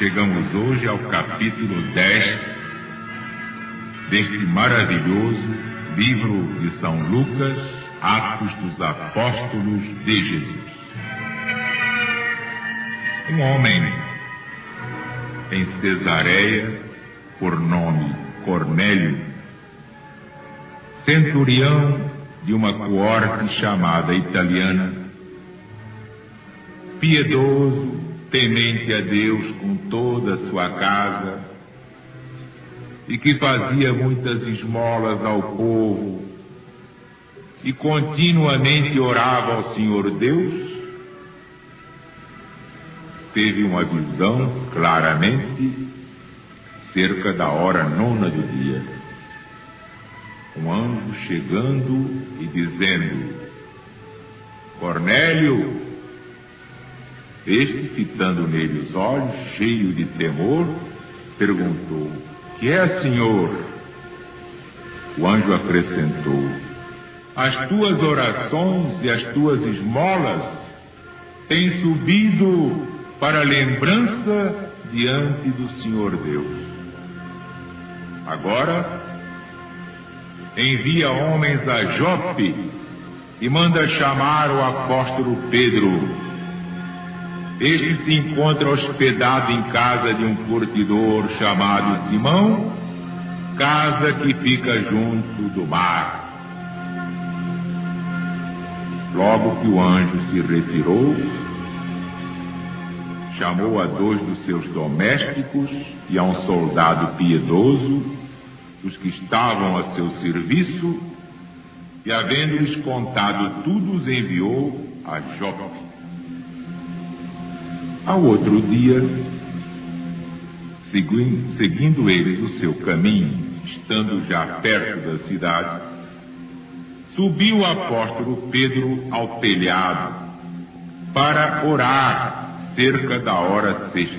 Chegamos hoje ao capítulo 10 deste maravilhoso livro de São Lucas, Atos dos Apóstolos de Jesus. Um homem em Cesareia, por nome Cornélio, centurião de uma coorte chamada italiana, piedoso, temente a Deus com toda a sua casa, e que fazia muitas esmolas ao povo, e continuamente orava ao Senhor Deus, teve uma visão claramente cerca da hora 9 do dia. Um anjo chegando e dizendo: Cornélio. Este, fitando nele os olhos, cheio de temor, perguntou: que é, Senhor? O anjo acrescentou: as tuas orações e as tuas esmolas têm subido para lembrança diante do Senhor Deus. Agora, envia homens a Jope e manda chamar o apóstolo Pedro. Este se encontra hospedado em casa de um curtidor chamado Simão, casa que fica junto do mar. Logo que o anjo se retirou, chamou a 2 dos seus domésticos e a um soldado piedoso, os que estavam a seu serviço, e, havendo-lhes contado tudo, os enviou a Jope. Ao outro dia, seguindo eles o seu caminho, estando já perto da cidade, subiu o apóstolo Pedro ao telhado para orar cerca da hora 6.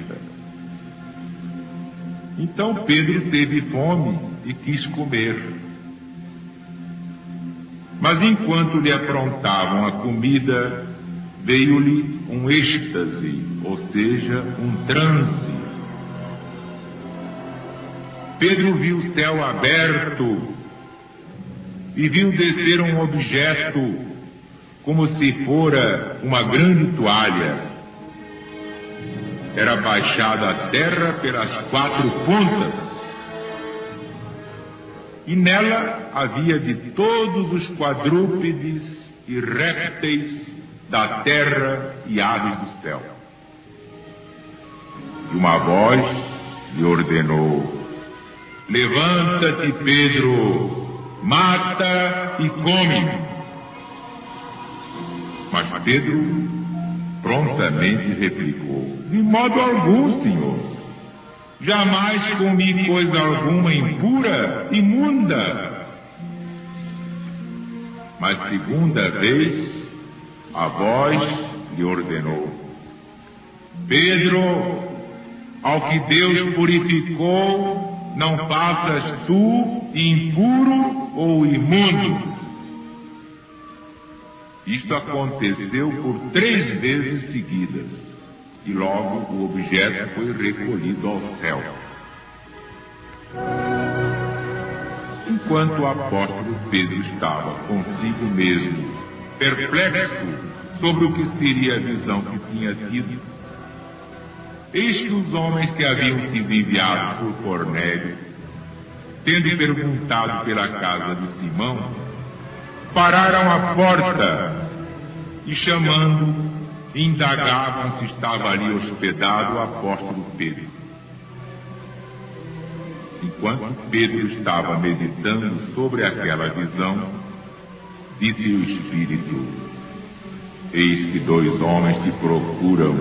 Então Pedro teve fome e quis comer. Mas enquanto lhe aprontavam a comida, veio-lhe um êxtase, ou seja, um transe. Pedro viu o céu aberto e viu descer um objeto como se fora uma grande toalha. Era baixado à terra pelas 4 pontas, e nela havia de todos os quadrúpedes e répteis da terra e aves do céu. E uma voz lhe ordenou: levanta-te, Pedro, mata e come. Mas Pedro prontamente replicou: de modo algum, Senhor. Jamais comi coisa alguma impura, imunda. Mas segunda vez a voz lhe ordenou: Pedro, ao que Deus purificou, não faças tu impuro ou imundo. Isto aconteceu por 3 vezes seguidas, e logo o objeto foi recolhido ao céu. Enquanto o apóstolo Pedro estava consigo mesmo, perplexo sobre o que seria a visão que tinha tido, eis que os homens que haviam sido enviados por Cornélio, tendo perguntado pela casa de Simão, pararam à porta e, chamando, indagavam se estava ali hospedado o apóstolo Pedro. Enquanto Pedro estava meditando sobre aquela visão, disse o Espírito: eis que 2 homens te procuram.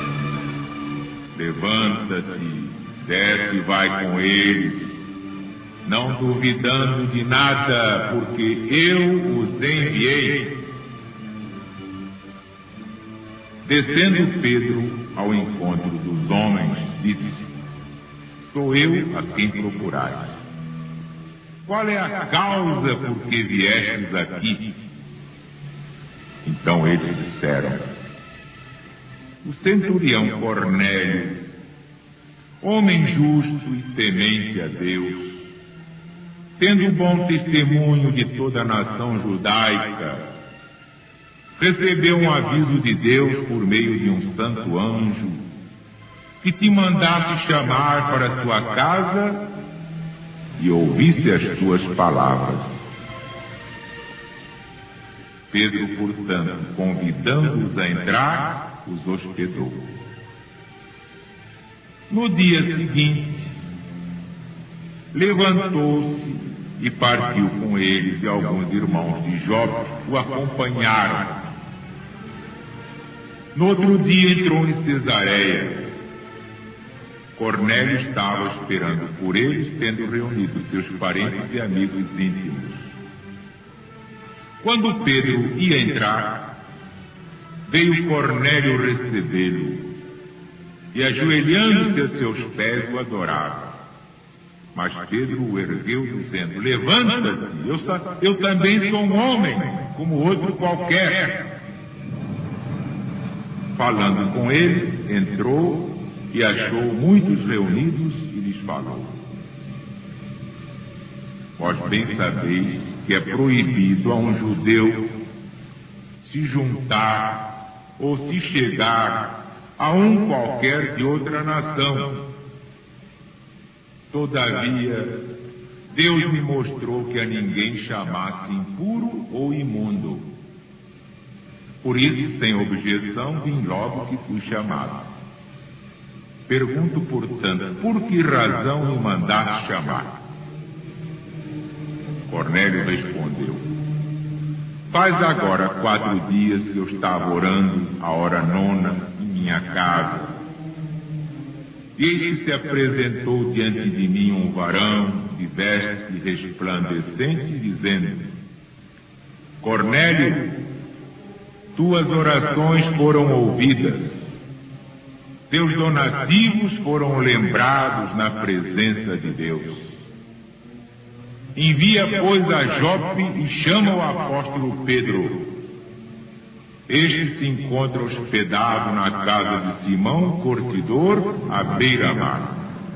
Levanta-te, desce e vai com eles, não duvidando de nada, porque eu os enviei. Descendo Pedro ao encontro dos homens, disse: sou eu a quem procurais. Qual é a causa por que viestes aqui? Então eles disseram: o centurião Cornélio, homem justo e temente a Deus, tendo bom testemunho de toda a nação judaica, recebeu um aviso de Deus por meio de um santo anjo, que te mandasse chamar para sua casa e ouvisse as tuas palavras. Pedro, portanto, convidando-os a entrar, os hospedou. No dia seguinte, levantou-se e partiu com eles, e alguns irmãos de Jope o acompanharam. No outro dia entrou em Cesareia. Cornélio estava esperando por eles, tendo reunido seus parentes e amigos íntimos. Quando Pedro ia entrar, veio Cornélio recebê-lo, e ajoelhando-se a seus pés o adorava. Mas Pedro o ergueu, dizendo: levanta-te, eu também sou um homem, como outro qualquer. Falando com ele, entrou e achou muitos reunidos e lhes falou: vós bem sabeis que é proibido a um judeu se juntar ou se chegar a um qualquer de outra nação. Todavia, Deus me mostrou que a ninguém chamasse impuro ou imundo. Por isso, sem objeção, vim logo que fui chamado. Pergunto, portanto, por que razão me mandaste chamar? Cornélio respondeu: faz agora 4 dias que eu estava orando a hora 9 em minha casa. E eis que se apresentou diante de mim um varão de veste resplandecente, dizendo: Cornélio, tuas orações foram ouvidas, teus donativos foram lembrados na presença de Deus. Envia, pois, a Jope e chama o apóstolo Pedro. Este se encontra hospedado na casa de Simão, curtidor, à beira-mar.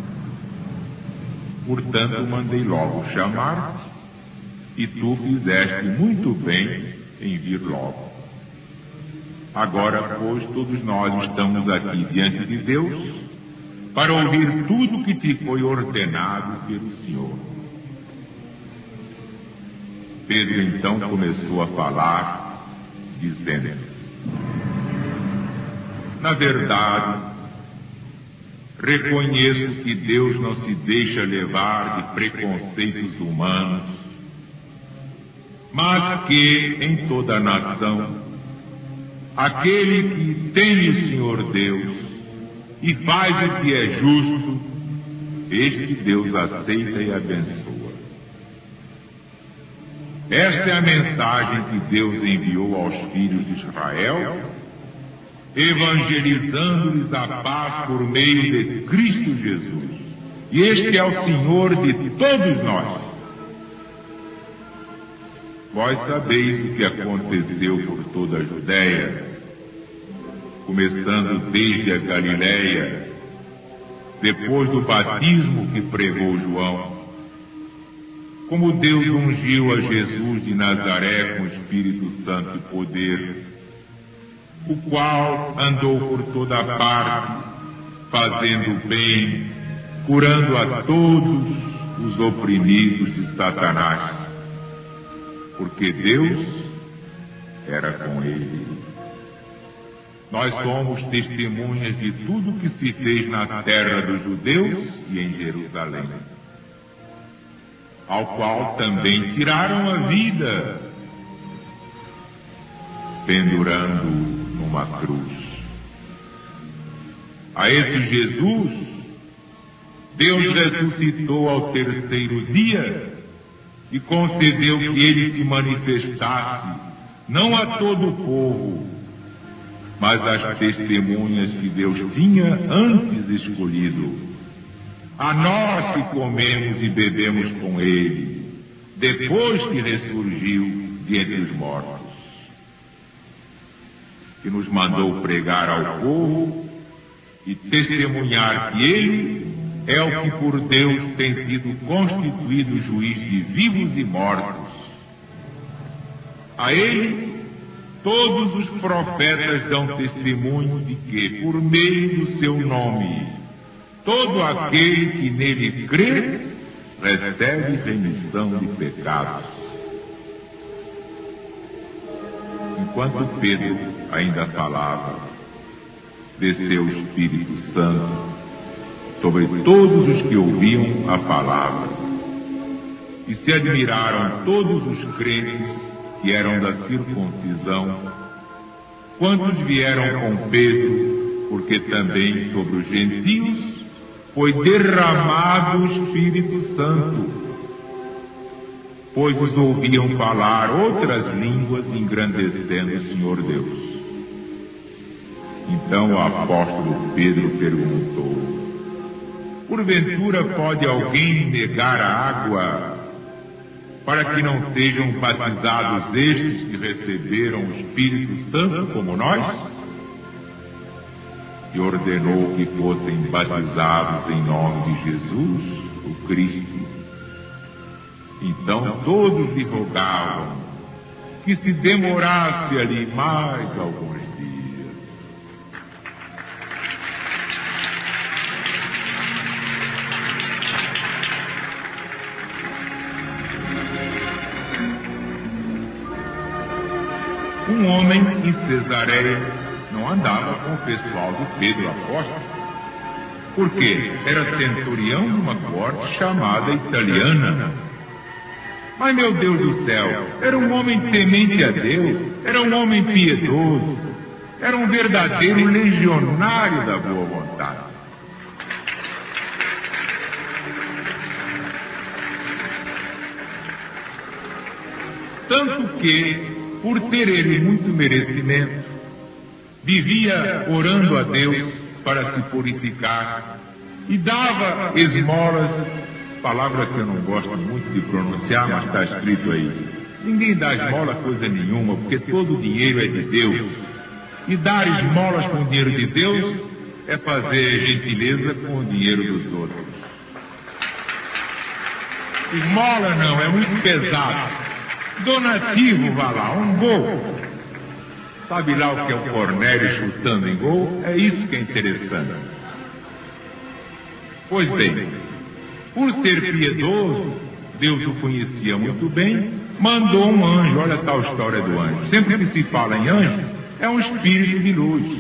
Portanto, mandei logo chamar-te, e tu fizeste muito bem em vir logo. Agora, pois, todos nós estamos aqui diante de Deus para ouvir tudo que te foi ordenado pelo Senhor. Pedro então começou a falar, dizendo: na verdade, reconheço que Deus não se deixa levar de preconceitos humanos, mas que em toda a nação, aquele que teme o Senhor Deus e faz o que é justo, este Deus aceita e abençoa. Esta é a mensagem que Deus enviou aos filhos de Israel, evangelizando-lhes a paz por meio de Cristo Jesus. E este é o Senhor de todos nós. Vós sabeis o que aconteceu por toda a Judéia, começando desde a Galiléia, depois do batismo que pregou João, como Deus ungiu a Jesus de Nazaré com Espírito Santo e poder, o qual andou por toda parte, fazendo bem, curando a todos os oprimidos de Satanás, porque Deus era com ele. Nós somos testemunhas de tudo que se fez na terra dos judeus e em Jerusalém, ao qual também tiraram a vida, pendurando numa cruz. A esse Jesus, Deus ressuscitou ao 3º dia e concedeu que ele se manifestasse, não a todo o povo, mas às testemunhas que Deus tinha antes escolhido, a nós que comemos e bebemos com ele, depois que ressurgiu de entre os mortos, que nos mandou pregar ao povo e testemunhar que ele é o que por Deus tem sido constituído juiz de vivos e mortos. A ele, todos os profetas dão testemunho de que, por meio do seu nome, todo aquele que nele crê, recebe remissão de pecados. Enquanto Pedro ainda falava, desceu o Espírito Santo sobre todos os que ouviam a palavra. E se admiraram todos os crentes que eram da circuncisão, quantos vieram com Pedro, porque também sobre os gentios foi derramado o Espírito Santo, pois os ouviam falar outras línguas, engrandecendo o Senhor Deus. Então o apóstolo Pedro perguntou: porventura pode alguém negar a água para que não sejam batizados estes que receberam o Espírito Santo como nós? E ordenou que fossem batizados em nome de Jesus, o Cristo. Então todos lhe rogavam que se demorasse ali mais alguns dias. Um homem em Cesareia não andava com o pessoal do Pedro apóstolo, porque era centurião de uma corte chamada Italiana. Mas, meu Deus do céu, era um homem temente a Deus, era um homem piedoso, era um verdadeiro legionário da boa vontade. Tanto que, por ter ele muito merecimento, vivia orando a Deus para se purificar e dava esmolas, palavra que eu não gosto muito de pronunciar, mas está escrito aí. Ninguém dá esmola coisa nenhuma, porque todo o dinheiro é de Deus. E dar esmolas com o dinheiro de Deus é fazer gentileza com o dinheiro dos outros. Esmola não, é muito pesado. Donativo, vá lá, um gol. Sabe lá o que é o Cornélio chutando em gol? É isso que é interessante. Pois bem, por ser piedoso, Deus o conhecia muito bem, mandou um anjo. Olha a tal história do anjo. Sempre que se fala em anjo, é um espírito de luz.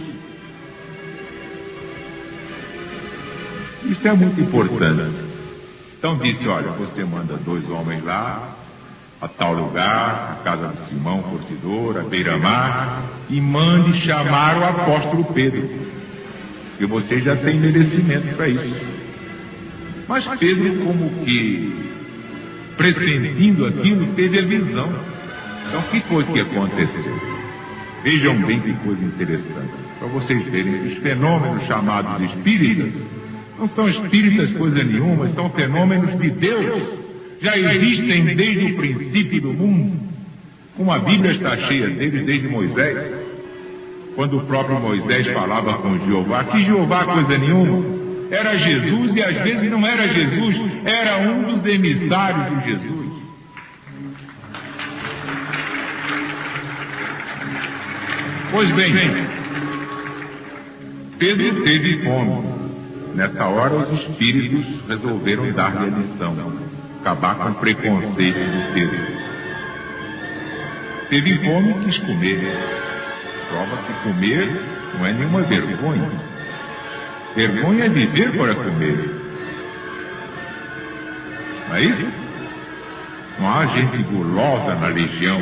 Isso é muito importante. Então disse: olha, você manda 2 homens lá, a tal lugar, a casa de Simão, curtidor, a beira-mar, e mande chamar o apóstolo Pedro, que você já tem merecimento para isso. Mas Pedro, como que pressentindo aquilo, teve a visão. Então, o que foi que aconteceu? Vejam bem que coisa interessante, para vocês verem, os fenômenos chamados de espíritas não são espíritas coisa nenhuma, são fenômenos de Deus. Já existem desde o princípio do mundo. Como a Bíblia está cheia deles desde Moisés, quando o próprio Moisés falava com Jeová, que Jeová coisa nenhuma, era Jesus, e às vezes não era Jesus, era um dos emissários de Jesus. Pois bem, Pedro teve fome. Nessa hora os espíritos resolveram dar-lhe a lição, acabar com o preconceito de Pedro. Teve fome e quis comer. Prova que comer não é nenhuma vergonha. Vergonha é viver para comer. Não é isso? Não há gente gulosa na legião.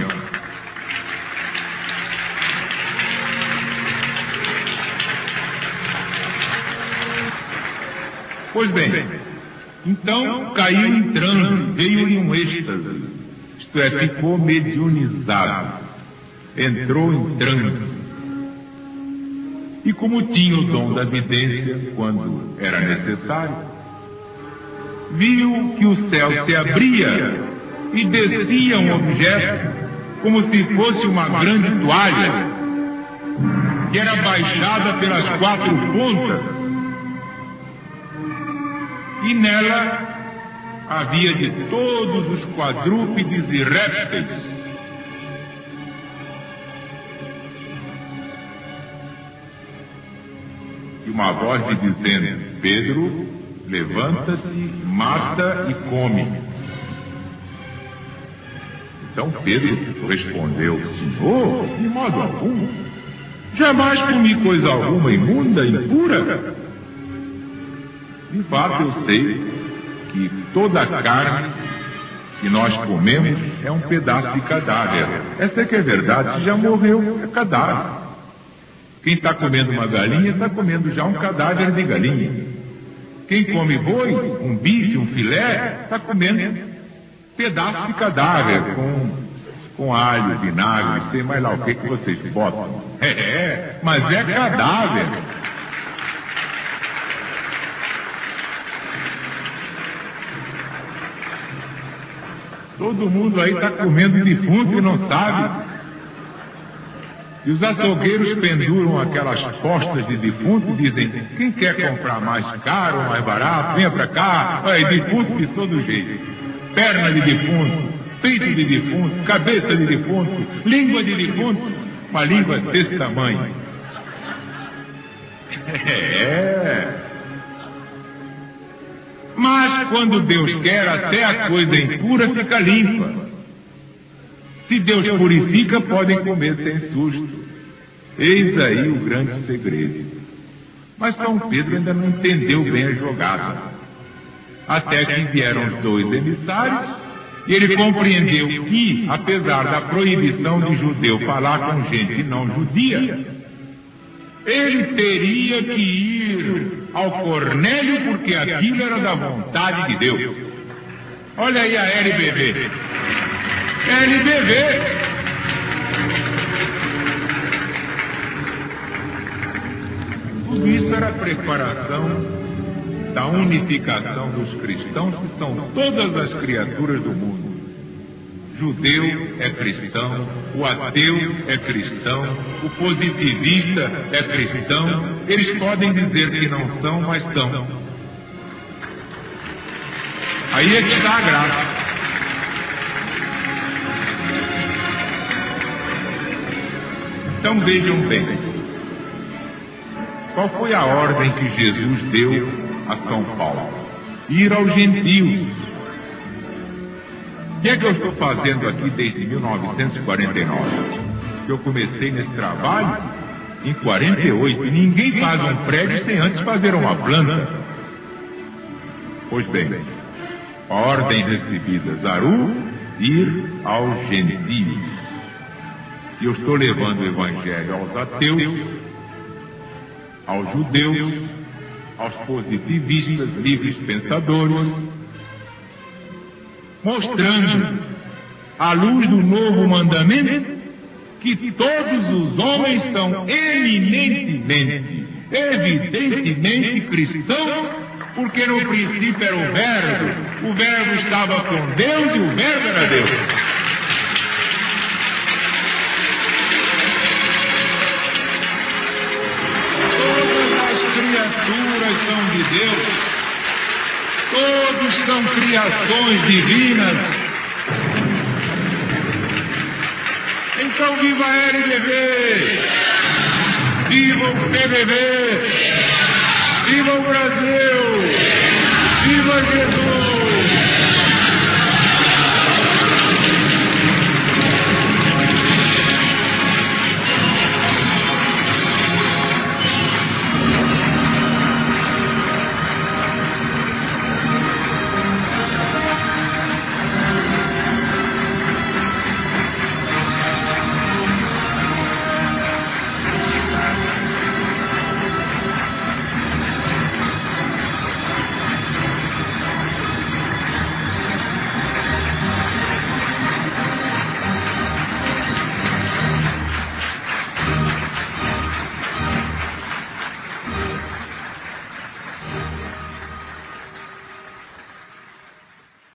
Pois bem, então caiu em transe, veio-lhe um êxtase, isto é, ficou mediunizado, entrou em transe. E como tinha o dom da vidência, quando era necessário, viu que o céu se abria e descia um objeto, como se fosse uma grande toalha, que era baixada pelas 4 pontas, e nela havia de todos os quadrúpedes e répteis. E uma voz lhe dizendo: Pedro, levanta-te, mata e come. Então Pedro respondeu: Senhor, de modo algum, jamais comi coisa alguma imunda, impura. De fato, eu sei que toda a carne que nós comemos é um pedaço de cadáver. Essa é que é verdade, se já morreu, é cadáver. Quem está comendo uma galinha, está comendo já um cadáver de galinha. Quem come boi, um bife, um filé, está comendo pedaço de cadáver, com alho, vinagre, sei mais lá o que vocês botam. Mas é cadáver. Todo mundo aí está comendo defunto e não sabe. E os açougueiros penduram aquelas postas de defunto e dizem: quem quer comprar mais caro ou mais barato, venha para cá. Olha, defunto de todo jeito. Perna de defunto, peito de defunto, cabeça de defunto, língua de defunto, uma língua desse tamanho. Mas quando Deus quer, até a coisa impura fica limpa. Se Deus purifica, podem comer sem susto. Eis aí o grande segredo. Mas São Pedro ainda não entendeu bem a jogada. Até que vieram os 2 emissários, e ele compreendeu que, apesar da proibição de judeu falar com gente não judia, ele teria que ir ao Cornélio, porque aquilo era da vontade de Deus. Olha aí a LBV. LBV. Tudo isso era preparação da unificação dos cristãos, que são todas as criaturas do mundo. Judeu é cristão, o ateu é cristão, o positivista é cristão. Eles podem dizer que não são, mas são. Aí é que está a graça. Então vejam bem, qual foi a ordem que Jesus deu a São Paulo? Ir aos gentios. O que é que eu estou fazendo aqui desde 1949? Que eu comecei nesse trabalho em 48. E ninguém faz um prédio sem antes fazer uma planta. Pois bem, a ordem recebida, Zaru, ir aos gentios. E eu estou levando o evangelho aos ateus, aos judeus, aos positivistas, livres pensadores, mostrando, à luz do novo mandamento, que todos os homens são eminentemente, evidentemente cristãos, porque no princípio era o verbo estava com Deus e o verbo era Deus. São de Deus, todos são criações divinas. Então viva a LBV, viva o PBB, viva o Brasil, viva Jesus.